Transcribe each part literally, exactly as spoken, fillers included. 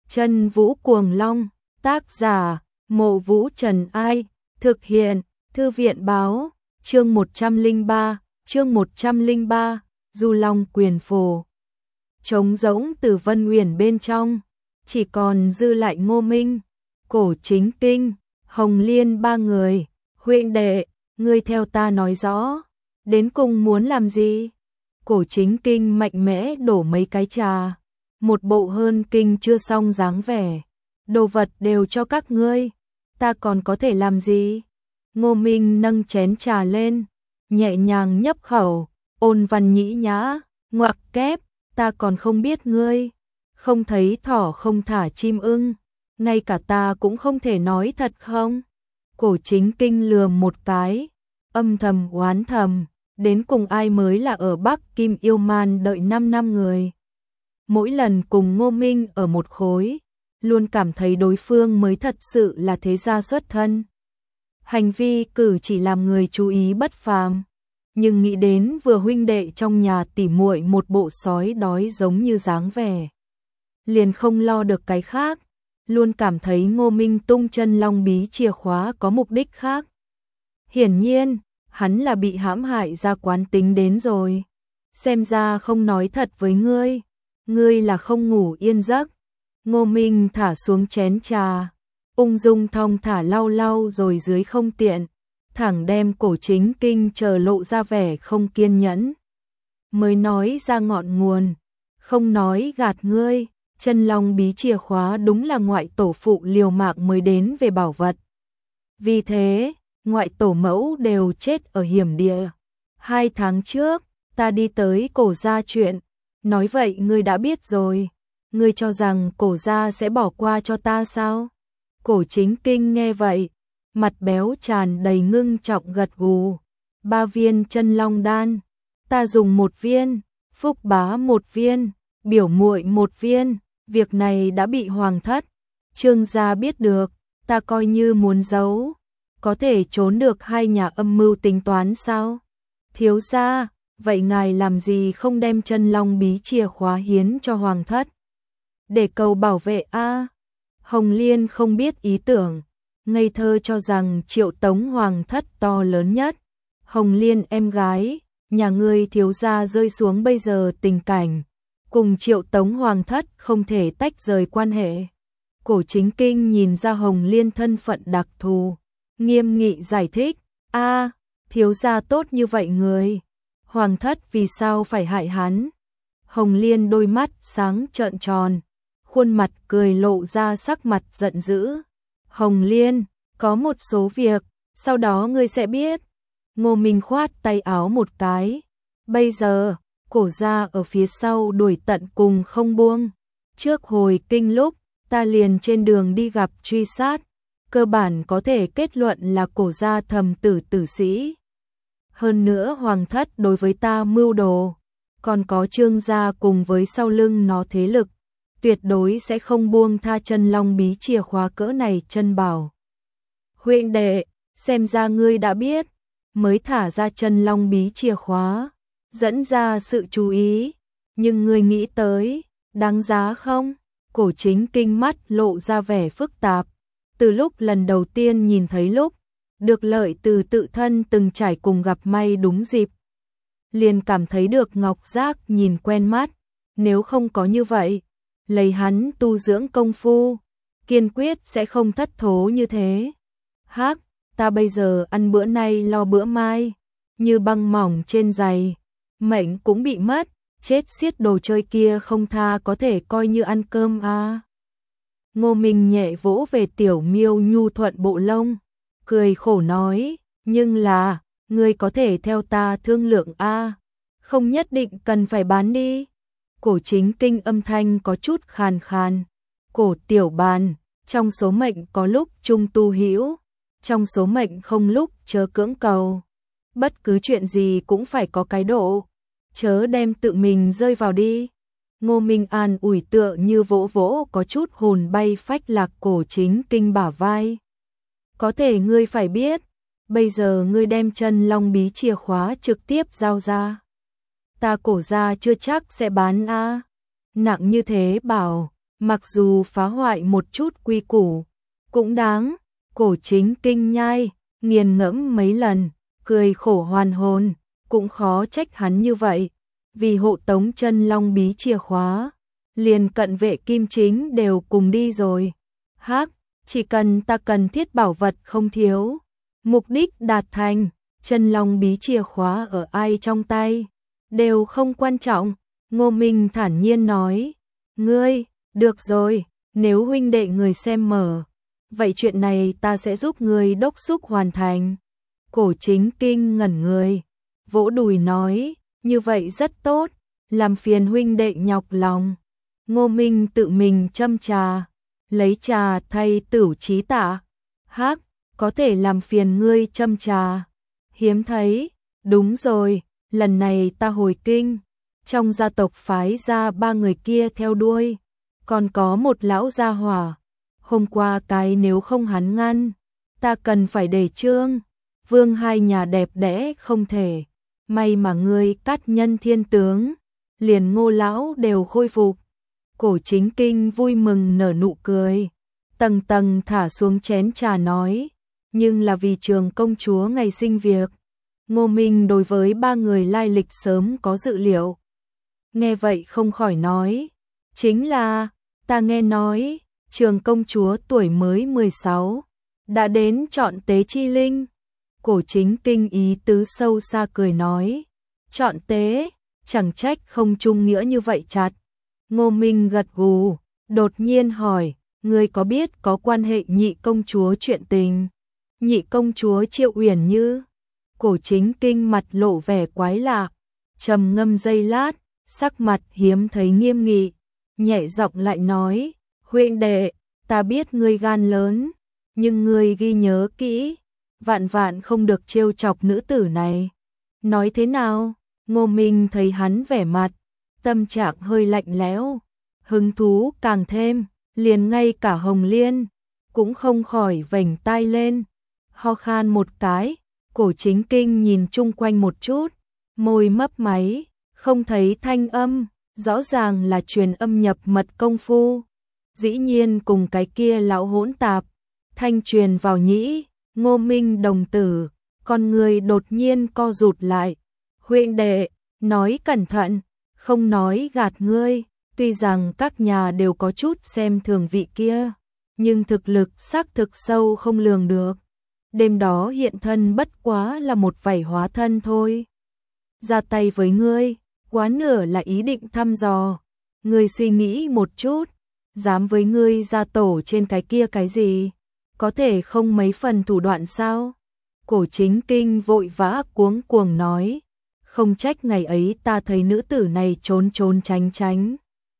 Chân Vũ Cuồng Long, tác giả, Mộ Vũ Trần Ai, thực hiện, Thư viện Báo, chương một trăm lẻ ba, chương một trăm lẻ ba, Du Long Quyền Phổ. Trống rỗng từ Vân Uyển bên trong, chỉ còn dư lại Ngô Minh, Cổ Chính Kinh, Hồng Liên ba người. Huynh đệ, ngươi theo ta nói rõ, đến cùng muốn làm gì? Cổ Chính Kinh mạnh mẽ đổ mấy cái trà, một bộ hơn kinh chưa xong dáng vẻ. Đồ vật đều cho các ngươi, ta còn có thể làm gì? Ngô Minh nâng chén trà lên, nhẹ nhàng nhấp khẩu, ôn văn nhĩ nhã, ngoặc kép, ta còn không biết ngươi, không thấy thỏ không thả chim ưng, ngay cả ta cũng không thể nói thật không? Cổ Chính Kinh lườm một cái, âm thầm oán thầm, đến cùng ai mới là ở Bắc Kim Yêu Man đợi năm năm người. Mỗi lần cùng Ngô Minh ở một khối, luôn cảm thấy đối phương mới thật sự là thế gia xuất thân. Hành vi cử chỉ làm người chú ý bất phàm, nhưng nghĩ đến vừa huynh đệ trong nhà tỉ muội một bộ sói đói giống như dáng vẻ, liền không lo được cái khác, luôn cảm thấy Ngô Minh tung chân long bí chìa khóa có mục đích khác. Hiển nhiên, hắn là bị hãm hại ra quán tính đến rồi. Xem ra không nói thật với ngươi, ngươi là không ngủ yên giấc. Ngô Minh thả xuống chén trà, ung dung thong thả lau lau rồi dưới không tiện, thẳng đem Cổ Chính Kinh chờ lộ ra vẻ không kiên nhẫn. Mới nói ra ngọn nguồn, không nói gạt ngươi, chân long bí chìa khóa đúng là ngoại tổ phụ liều mạng mới đến về bảo vật. Vì thế, ngoại tổ mẫu đều chết ở hiểm địa. Hai tháng trước, ta đi tới Cổ gia chuyện, nói vậy ngươi đã biết rồi. Ngươi cho rằng Cổ gia sẽ bỏ qua cho ta sao? Cổ Chính Kinh nghe vậy, mặt béo tràn đầy ngưng trọng gật gù. Ba viên chân long đan, ta dùng một viên, Phúc Bá một viên, biểu muội một viên, việc này đã bị hoàng thất, Trương gia biết được, ta coi như muốn giấu, có thể trốn được hai nhà âm mưu tính toán sao? Thiếu gia, vậy ngài làm gì không đem chân long bí chìa khóa hiến cho hoàng thất? Để cầu bảo vệ a. Hồng Liên không biết ý tưởng, ngây thơ cho rằng Triệu Tống hoàng thất to lớn nhất. Hồng Liên em gái, nhà ngươi thiếu gia rơi xuống bây giờ tình cảnh, cùng Triệu Tống hoàng thất không thể tách rời quan hệ. Cổ Chính Kinh nhìn ra Hồng Liên thân phận đặc thù, nghiêm nghị giải thích, a, thiếu gia tốt như vậy người, hoàng thất vì sao phải hại hắn? Hồng Liên đôi mắt sáng trợn tròn, khuôn mặt cười lộ ra sắc mặt giận dữ. Hồng Liên, có một số việc, sau đó ngươi sẽ biết. Ngô Minh khoát tay áo một cái. Bây giờ, Cổ gia ở phía sau đuổi tận cùng không buông. Trước hồi kinh lúc, ta liền trên đường đi gặp truy sát. Cơ bản có thể kết luận là Cổ gia thầm tử tử sĩ. Hơn nữa hoàng thất đối với ta mưu đồ, còn có Trương gia cùng với sau lưng nó thế lực, tuyệt đối sẽ không buông tha chân long bí chìa khóa cỡ này chân bảo. Huynh đệ, xem ra ngươi đã biết, mới thả ra chân long bí chìa khóa, dẫn ra sự chú ý, nhưng ngươi nghĩ tới, đáng giá không? Cổ Chính Kinh mắt lộ ra vẻ phức tạp, từ lúc lần đầu tiên nhìn thấy lúc, được lợi từ tự thân từng trải cùng gặp may đúng dịp, liền cảm thấy được ngọc giác nhìn quen mắt, nếu không có như vậy, lấy hắn tu dưỡng công phu, kiên quyết sẽ không thất thố như thế. Hắc, ta bây giờ ăn bữa nay lo bữa mai, như băng mỏng trên giày, mệnh cũng bị mất, chết xiết đồ chơi kia không tha có thể coi như ăn cơm à. Ngô Minh nhẹ vỗ về tiểu miêu nhu thuận bộ lông, cười khổ nói, nhưng là, ngươi có thể theo ta thương lượng a, không nhất định cần phải bán đi. Cổ Chính Kinh âm thanh có chút khàn khàn. Cổ tiểu bàn, trong số mệnh có lúc chung tu hữu, trong số mệnh không lúc chớ cưỡng cầu. Bất cứ chuyện gì cũng phải có cái độ, chớ đem tự mình rơi vào đi. Ngô Minh an ủi tựa như vỗ vỗ có chút hồn bay phách lạc Cổ Chính Kinh bả vai. Có thể ngươi phải biết, bây giờ ngươi đem chân long bí chìa khóa trực tiếp giao ra, ta Cổ gia chưa chắc sẽ bán a. Nặng như thế bảo, mặc dù phá hoại một chút quy củ, cũng đáng. Cổ Chính Kinh nhai, nghiền ngẫm mấy lần, cười khổ hoàn hồn, cũng khó trách hắn như vậy, vì hộ tống chân long bí chìa khóa, liền cận vệ Kim Chính đều cùng đi rồi. Hắc, chỉ cần ta cần thiết bảo vật không thiếu, mục đích đạt thành, chân long bí chìa khóa ở ai trong tay, đều không quan trọng. Ngô Minh thản nhiên nói, ngươi, được rồi, nếu huynh đệ người xem mở, vậy chuyện này ta sẽ giúp người đốc thúc hoàn thành. Cổ Chính Kinh ngẩn người, vỗ đùi nói, như vậy rất tốt, làm phiền huynh đệ nhọc lòng. Ngô Minh tự mình châm trà, lấy trà thay Tửu Chí tạ. Hắc, có thể làm phiền ngươi châm trà. Hiếm thấy, đúng rồi, lần này ta hồi kinh, trong gia tộc phái ra ba người kia theo đuôi, còn có một lão gia hỏa. Hôm qua cái nếu không hắn ngăn, ta cần phải để Trương Vương hai nhà đẹp đẽ không thể. May mà ngươi cát nhân thiên tướng, liền Ngô lão đều khôi phục. Cổ Chính Kinh vui mừng nở nụ cười, tầng tầng thả xuống chén trà nói, nhưng là vì Trường công chúa ngày sinh việc. Ngô Minh đối với ba người lai lịch sớm có dự liệu. Nghe vậy không khỏi nói, chính là, ta nghe nói, Trường công chúa tuổi mới mười sáu, đã đến chọn tế chi linh. Cổ Chính Kinh ý tứ sâu xa cười nói, chọn tế, chẳng trách không trung nghĩa như vậy chặt. Ngô Minh gật gù, đột nhiên hỏi, ngươi có biết có quan hệ nhị công chúa chuyện tình? Nhị công chúa Triệu Uyển Như? Cổ Chính Kinh mặt lộ vẻ quái lạ, trầm ngâm giây lát, sắc mặt hiếm thấy nghiêm nghị, nhẹ giọng lại nói, huynh đệ, ta biết ngươi gan lớn, nhưng ngươi ghi nhớ kỹ, vạn vạn không được trêu chọc nữ tử này. Nói thế nào? Ngô Minh thấy hắn vẻ mặt, tâm trạng hơi lạnh lẽo, hứng thú càng thêm, liền ngay cả Hồng Liên cũng không khỏi vểnh tai lên, ho khan một cái. Cổ Chính Kinh nhìn chung quanh một chút, môi mấp máy, không thấy thanh âm, rõ ràng là truyền âm nhập mật công phu. Dĩ nhiên cùng cái kia lão hỗn tạp, thanh truyền vào nhĩ. Ngô Minh đồng tử, con người đột nhiên co rụt lại. Huynh đệ, nói cẩn thận, không nói gạt ngươi, tuy rằng các nhà đều có chút xem thường vị kia, nhưng thực lực xác thực sâu không lường được. Đêm đó hiện thân bất quá là một vảy hóa thân thôi. Ra tay với ngươi, quá nửa là ý định thăm dò. Ngươi suy nghĩ một chút, dám với ngươi ra tổ trên cái kia cái gì? Có thể không mấy phần thủ đoạn sao? Cổ Chính Kinh vội vã cuống cuồng nói, không trách ngày ấy ta thấy nữ tử này trốn trốn tránh tránh.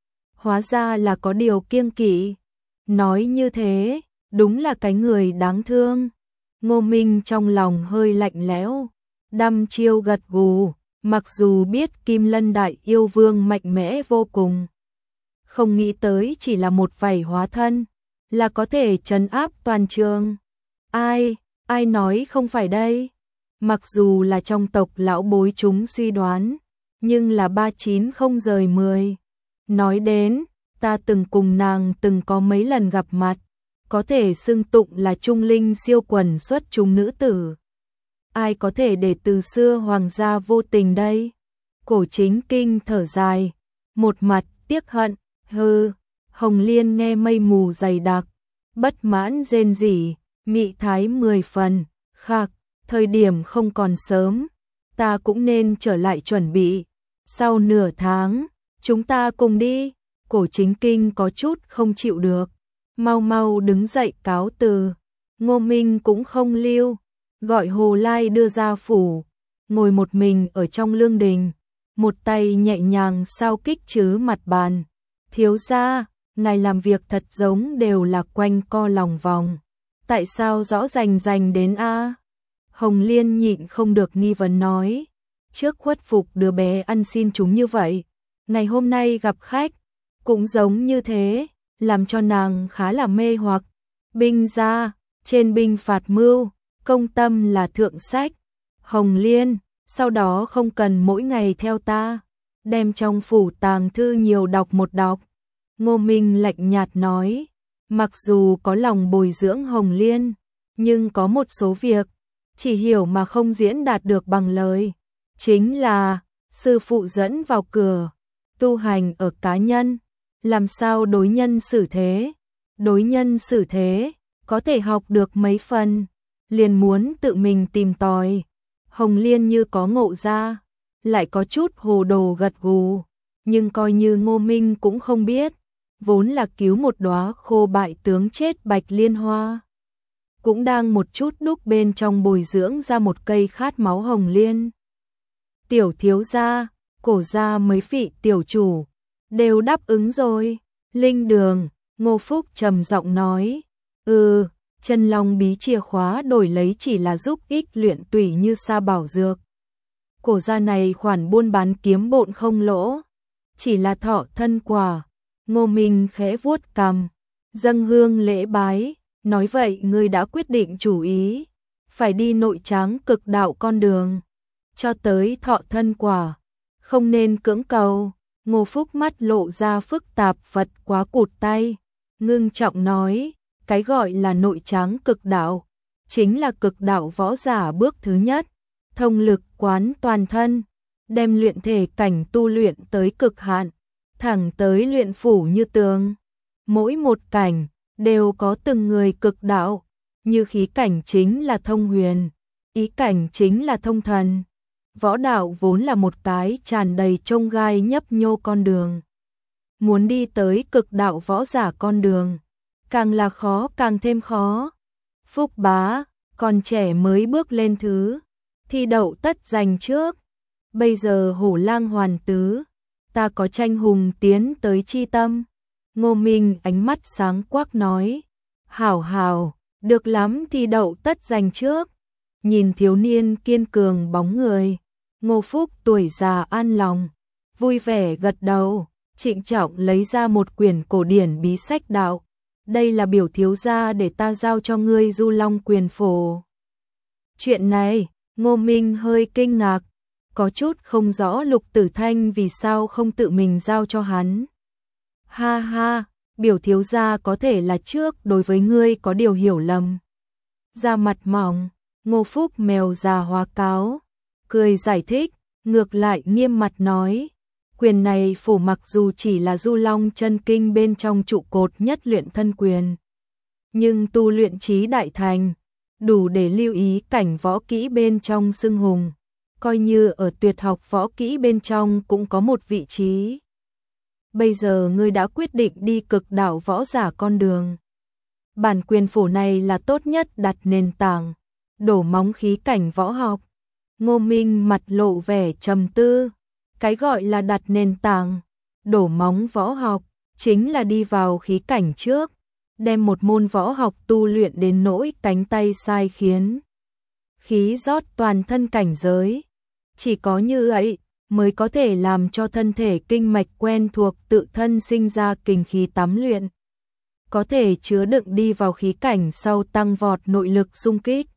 Hóa ra là có điều kiêng kỵ. Nói như thế, đúng là cái người đáng thương. Ngô Minh trong lòng hơi lạnh lẽo, đăm chiêu gật gù, mặc dù biết Kim Lân Đại Yêu Vương mạnh mẽ vô cùng, không nghĩ tới chỉ là một vảy hóa thân, là có thể trấn áp toàn trường. Ai, ai nói không phải đây? Mặc dù là trong tộc lão bối chúng suy đoán, nhưng là ba chín không rời mười. Nói đến, ta từng cùng nàng từng có mấy lần gặp mặt, có thể xưng tụng là trung linh siêu quần xuất chúng nữ tử. Ai có thể để từ xưa hoàng gia vô tình đây? Cổ Chính Kinh thở dài, một mặt tiếc hận, hừ. Hồng Liên nghe mây mù dày đặc, bất mãn rên rỉ, mị thái mười phần, khạc, thời điểm không còn sớm, ta cũng nên trở lại chuẩn bị. Sau nửa tháng, chúng ta cùng đi. Cổ Chính Kinh có chút không chịu được, mau mau đứng dậy cáo từ. Ngô Minh cũng không lưu, gọi Hồ Lai đưa ra phủ, ngồi một mình ở trong lương đình, một tay nhẹ nhàng sao kích chứ mặt bàn. Thiếu gia, ngài làm việc thật giống đều là quanh co lòng vòng, tại sao rõ rành rành đến a? Hồng Liên nhịn không được nghi vấn nói, trước khuất phục đứa bé ăn xin chúng như vậy, ngày hôm nay gặp khách cũng giống như thế, làm cho nàng khá là mê hoặc. Binh gia, trên binh phạt mưu, công tâm là thượng sách. Hồng Liên, sau đó không cần mỗi ngày theo ta, đem trong phủ tàng thư nhiều đọc một đọc. Ngô Minh lạnh nhạt nói, mặc dù có lòng bồi dưỡng Hồng Liên, nhưng có một số việc, chỉ hiểu mà không diễn đạt được bằng lời. Chính là, sư phụ dẫn vào cửa, tu hành ở cá nhân, làm sao đối nhân xử thế. Đối nhân xử thế, có thể học được mấy phần, liền muốn tự mình tìm tòi. Hồng Liên như có ngộ ra, lại có chút hồ đồ gật gù, nhưng coi như Ngô Minh cũng không biết, vốn là cứu một đóa khô bại tướng chết bạch liên hoa, cũng đang một chút đúc bên trong bồi dưỡng ra một cây khát máu hồng liên. Tiểu thiếu gia, cổ gia mấy vị tiểu chủ, đều đáp ứng rồi. Linh đường, Ngô Phúc trầm giọng nói, ừ, chân long bí chìa khóa đổi lấy chỉ là giúp ích luyện tủy như sa bảo dược. Cổ gia này khoản buôn bán kiếm bộn không lỗ, chỉ là thọ thân quả. Ngô Minh khẽ vuốt cằm, dâng hương lễ bái, nói vậy ngươi đã quyết định chủ ý, phải đi nội tráng cực đạo con đường, cho tới thọ thân quả, không nên cưỡng cầu. Ngô Phúc mắt lộ ra phức tạp Phật quá cụt tay, ngưng trọng nói, cái gọi là nội tráng cực đạo, chính là cực đạo võ giả bước thứ nhất, thông lực quán toàn thân, đem luyện thể cảnh tu luyện tới cực hạn, thẳng tới luyện phủ như tường. Mỗi một cảnh đều có từng người cực đạo, như khí cảnh chính là thông huyền, ý cảnh chính là thông thần. Võ đạo vốn là một cái tràn đầy chông gai nhấp nhô con đường. Muốn đi tới cực đạo võ giả con đường, càng là khó càng thêm khó. Phúc bá, còn trẻ mới bước lên thứ, thi đậu tất giành trước. Bây giờ hổ lang hoàn tứ, ta có tranh hùng tiến tới chi tâm. Ngô Minh ánh mắt sáng quắc nói, hảo hảo, được lắm, thi đậu tất giành trước. Nhìn thiếu niên kiên cường bóng người, Ngô Phúc tuổi già an lòng, vui vẻ gật đầu, trịnh trọng lấy ra một quyển cổ điển bí sách đạo. Đây là biểu thiếu gia để ta giao cho ngươi Du Long Quyền Phổ. Chuyện này, Ngô Minh hơi kinh ngạc, có chút không rõ Lục Tử Thanh vì sao không tự mình giao cho hắn. Ha ha, biểu thiếu gia có thể là trước đối với ngươi có điều hiểu lầm. Ra mặt mỏng, Ngô Phúc mèo già hóa cáo, cười giải thích, ngược lại nghiêm mặt nói, quyền này phổ mặc dù chỉ là Du Long chân kinh bên trong trụ cột nhất luyện thân quyền, nhưng tu luyện trí đại thành, đủ để lưu ý cảnh võ kỹ bên trong xưng hùng, coi như ở tuyệt học võ kỹ bên trong cũng có một vị trí. Bây giờ ngươi đã quyết định đi cực đạo võ giả con đường. Bản quyền phổ này là tốt nhất đặt nền tảng, đổ móng khí cảnh võ học. Ngô Minh mặt lộ vẻ trầm tư, cái gọi là đặt nền tảng, đổ móng võ học, chính là đi vào khí cảnh trước, đem một môn võ học tu luyện đến nỗi cánh tay sai khiến. Khí rót toàn thân cảnh giới, chỉ có như vậy mới có thể làm cho thân thể kinh mạch quen thuộc tự thân sinh ra kình khí tắm luyện, có thể chứa đựng đi vào khí cảnh sau tăng vọt nội lực xung kích.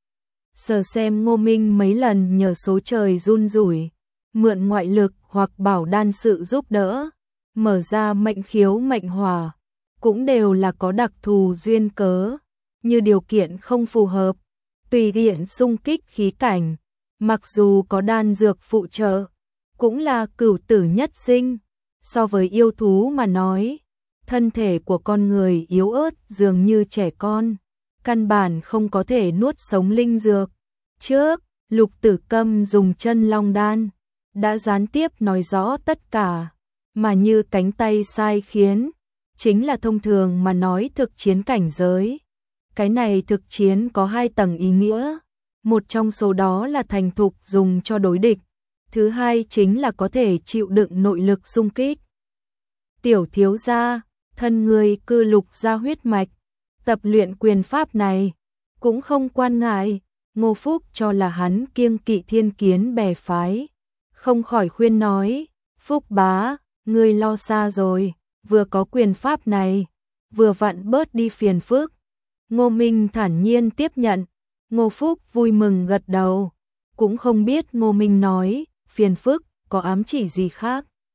Sờ xem Ngô Minh mấy lần nhờ số trời run rủi, mượn ngoại lực hoặc bảo đan sự giúp đỡ, mở ra mệnh khiếu mệnh hỏa, cũng đều là có đặc thù duyên cớ, như điều kiện không phù hợp, tùy tiện xung kích khí cảnh, mặc dù có đan dược phụ trợ, cũng là cửu tử nhất sinh. So với yêu thú mà nói, thân thể của con người yếu ớt dường như trẻ con, căn bản không có thể nuốt sống linh dược. Trước, Lục Tử Câm dùng chân long đan, đã gián tiếp nói rõ tất cả, mà như cánh tay sai khiến, chính là thông thường mà nói thực chiến cảnh giới. Cái này thực chiến có hai tầng ý nghĩa, một trong số đó là thành thục dùng cho đối địch, thứ hai chính là có thể chịu đựng nội lực xung kích. Tiểu thiếu gia, thân người cư Lục gia huyết mạch, tập luyện quyền pháp này, cũng không quan ngại. Ngô Phúc cho là hắn kiêng kỵ thiên kiến bè phái, không khỏi khuyên nói, Phúc bá, ngươi lo xa rồi, vừa có quyền pháp này, vừa vặn bớt đi phiền phức. Ngô Minh thản nhiên tiếp nhận, Ngô Phúc vui mừng gật đầu, cũng không biết Ngô Minh nói, phiền phức, có ám chỉ gì khác.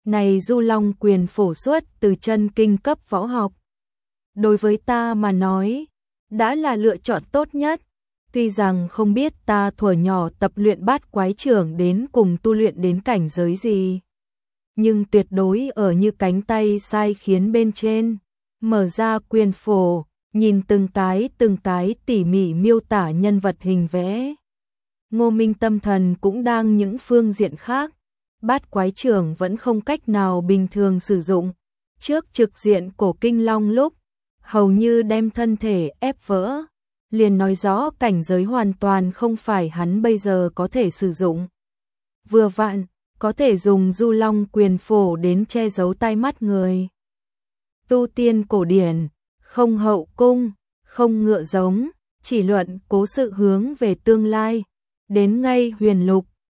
Này Du Long quyền phổ xuất từ chân kinh cấp võ học. Đối với ta mà nói, đã là lựa chọn tốt nhất. Tuy rằng không biết ta thuở nhỏ tập luyện bát quái trưởng đến cùng tu luyện đến cảnh giới gì, nhưng tuyệt đối ở như cánh tay sai khiến bên trên. Mở ra quyền phổ, nhìn từng cái từng cái tỉ mỉ miêu tả nhân vật hình vẽ. Ngô Minh tâm thần cũng đang những phương diện khác. Bát quái trưởng vẫn không cách nào bình thường sử dụng. Trước trực diện cổ kinh long lúc, hầu như đem thân thể ép vỡ, liền nói rõ cảnh giới hoàn toàn không phải hắn bây giờ có thể sử dụng. Vừa vặn, có thể dùng Du Long quyền phổ đến che giấu tai mắt người. Tu tiên cổ điển, không hậu cung, không ngựa giống, chỉ luận cố sự hướng về tương lai. Đến ngay huyền lục,